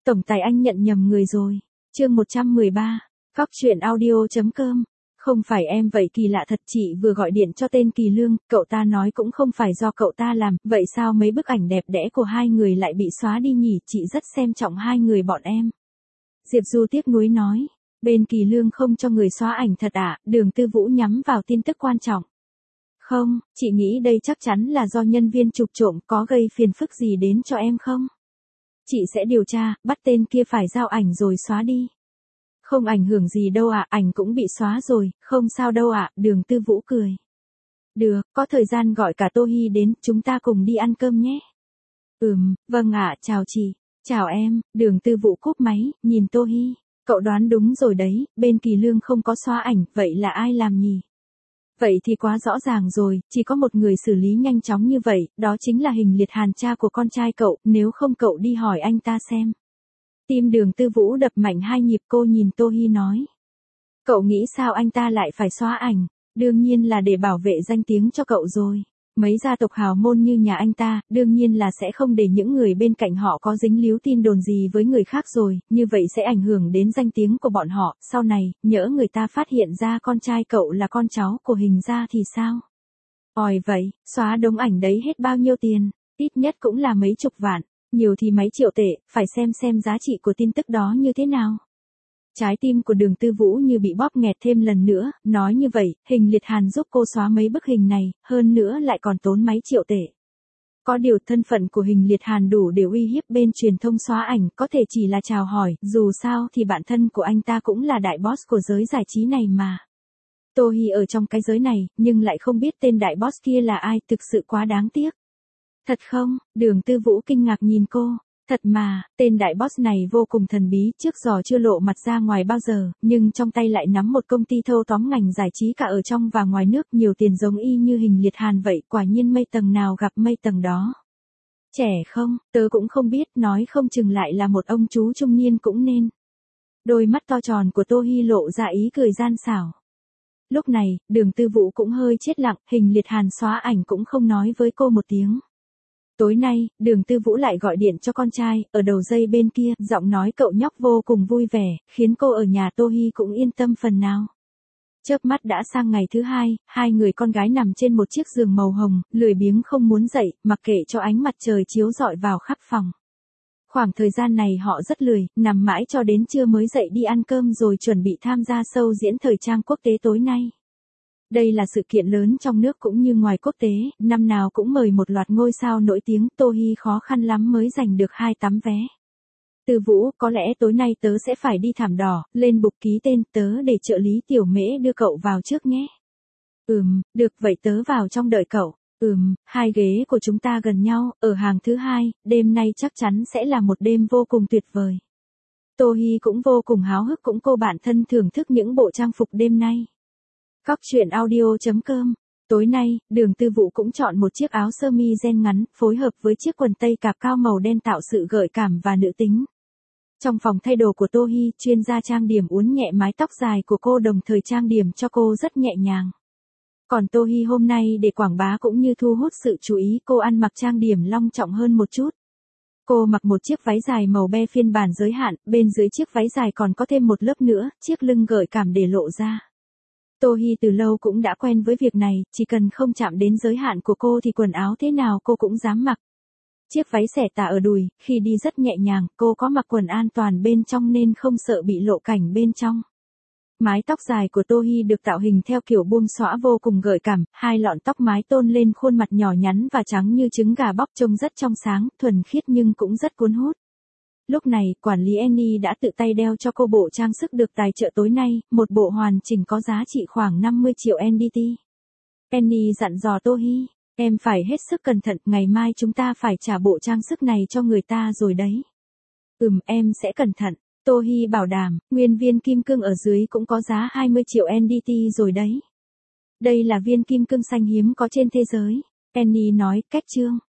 Tổng tài anh nhận nhầm người rồi. Chương 113. Cóc truyện audio.com. Không phải em vậy kỳ lạ thật, chị vừa gọi điện cho tên Kỳ Lương, cậu ta nói cũng không phải do cậu ta làm, vậy sao mấy bức ảnh đẹp đẽ của hai người lại bị xóa đi nhỉ, chị rất xem trọng hai người bọn em. Diệp Du tiếc nuối nói, bên Kỳ Lương không cho người xóa ảnh thật à, Đường Tư Vũ nhắm vào tin tức quan trọng. Không, chị nghĩ đây chắc chắn là do nhân viên chụp trộm, có gây phiền phức gì đến cho em không? Chị sẽ điều tra, bắt tên kia phải giao ảnh rồi xóa đi. Không ảnh hưởng gì đâu ạ, ảnh cũng bị xóa rồi, không sao đâu ạ, Đường Tư Vũ cười. Được, có thời gian gọi cả Tô Hi đến, chúng ta cùng đi ăn cơm nhé. Vâng ạ, chào chị. Chào em, Đường Tư Vũ cúp máy, nhìn Tô Hi. Cậu đoán đúng rồi đấy, bên Kỳ Lương không có xóa ảnh, vậy là ai làm nhỉ? Vậy thì quá rõ ràng rồi, chỉ có một người xử lý nhanh chóng như vậy, đó chính là Hình Liệt Hàn, cha của con trai cậu, nếu không cậu đi hỏi anh ta xem. Tim Đường Tư Vũ đập mạnh 2 nhịp, cô nhìn Tô Hi nói. Cậu nghĩ sao anh ta lại phải xóa ảnh? Đương nhiên là để bảo vệ danh tiếng cho cậu rồi. Mấy gia tộc hào môn như nhà anh ta, đương nhiên là sẽ không để những người bên cạnh họ có dính líu tin đồn gì với người khác rồi, như vậy sẽ ảnh hưởng đến danh tiếng của bọn họ, sau này, nhỡ người ta phát hiện ra con trai cậu là con cháu của Hình gia thì sao? Ôi vậy, xóa đống ảnh đấy hết bao nhiêu tiền? Ít nhất cũng là mấy chục vạn, nhiều thì mấy triệu tệ, phải xem giá trị của tin tức đó như thế nào. Trái tim của Đường Tư Vũ như bị bóp nghẹt thêm lần nữa, nói như vậy, Hình Liệt Hàn giúp cô xóa mấy bức hình này, hơn nữa lại còn tốn mấy triệu tệ. Có điều thân phận của Hình Liệt Hàn đủ để uy hiếp bên truyền thông xóa ảnh, có thể chỉ là chào hỏi, dù sao thì bạn thân của anh ta cũng là đại boss của giới giải trí này mà. Tô Hi ở trong cái giới này, nhưng lại không biết tên đại boss kia là ai, thực sự quá đáng tiếc. Thật không? Đường Tư Vũ kinh ngạc nhìn cô. Thật mà, tên đại boss này vô cùng thần bí, trước giờ chưa lộ mặt ra ngoài bao giờ, nhưng trong tay lại nắm một công ty thâu tóm ngành giải trí cả ở trong và ngoài nước, nhiều tiền giống y như Hình Liệt Hàn vậy, quả nhiên mây tầng nào gặp mây tầng đó. Trẻ không, tớ cũng không biết, nói không chừng lại là một ông chú trung niên cũng nên. Đôi mắt to tròn của Tô Hi lộ ra ý cười gian xảo. Lúc này, Đường Tư Vũ cũng hơi chết lặng, Hình Liệt Hàn xóa ảnh cũng không nói với cô một tiếng. Tối nay, Đường Tư Vũ lại gọi điện cho con trai, ở đầu dây bên kia, giọng nói cậu nhóc vô cùng vui vẻ, khiến cô ở nhà Tô Hi cũng yên tâm phần nào. Chớp mắt đã sang ngày thứ hai, hai người con gái nằm trên một chiếc giường màu hồng, lười biếng không muốn dậy, mặc kệ cho ánh mặt trời chiếu rọi vào khắp phòng. Khoảng thời gian này họ rất lười, nằm mãi cho đến trưa mới dậy đi ăn cơm rồi chuẩn bị tham gia show diễn thời trang quốc tế tối nay. Đây là sự kiện lớn trong nước cũng như ngoài quốc tế, năm nào cũng mời một loạt ngôi sao nổi tiếng, Tô Hi khó khăn lắm mới giành được 2 tấm vé. Tư Vũ, có lẽ tối nay tớ sẽ phải đi thảm đỏ, lên bục ký tên tớ để trợ lý Tiểu Mễ đưa cậu vào trước nhé. Được vậy tớ vào trong đợi cậu. Hai ghế của chúng ta gần nhau, ở hàng thứ 2, đêm nay chắc chắn sẽ là một đêm vô cùng tuyệt vời. Tô Hi cũng vô cùng háo hức, cũng cô bạn thân thưởng thức những bộ trang phục đêm nay. Cóc truyện audio.com. Tối nay, Đường Tư Vũ cũng chọn một chiếc áo sơ mi ren ngắn, phối hợp với chiếc quần tây cạp cao màu đen tạo sự gợi cảm và nữ tính. Trong phòng thay đồ của Tô Hi, chuyên gia trang điểm uốn nhẹ mái tóc dài của cô, đồng thời trang điểm cho cô rất nhẹ nhàng. Còn Tô Hi hôm nay để quảng bá cũng như thu hút sự chú ý, cô ăn mặc trang điểm long trọng hơn một chút. Cô mặc một chiếc váy dài màu be phiên bản giới hạn, bên dưới chiếc váy dài còn có thêm một lớp nữa, chiếc lưng gợi cảm để lộ ra. Tô Hi từ lâu cũng đã quen với việc này, chỉ cần không chạm đến giới hạn của cô thì quần áo thế nào cô cũng dám mặc. Chiếc váy xẻ tà ở đùi, khi đi rất nhẹ nhàng, cô có mặc quần an toàn bên trong nên không sợ bị lộ cảnh bên trong. Mái tóc dài của Tô Hi được tạo hình theo kiểu buông xõa vô cùng gợi cảm, 2 lọn tóc mái tôn lên khuôn mặt nhỏ nhắn và trắng như trứng gà bóc, trông rất trong sáng, thuần khiết nhưng cũng rất cuốn hút. Lúc này, quản lý Annie đã tự tay đeo cho cô bộ trang sức được tài trợ tối nay, một bộ hoàn chỉnh có giá trị khoảng 50 triệu NDT. Annie dặn dò Tô Hi, em phải hết sức cẩn thận, ngày mai chúng ta phải trả bộ trang sức này cho người ta rồi đấy. Em sẽ cẩn thận, Tô Hi bảo đảm, nguyên viên kim cương ở dưới cũng có giá 20 triệu NDT rồi đấy. Đây là viên kim cương xanh hiếm có trên thế giới, Annie nói, cách chương.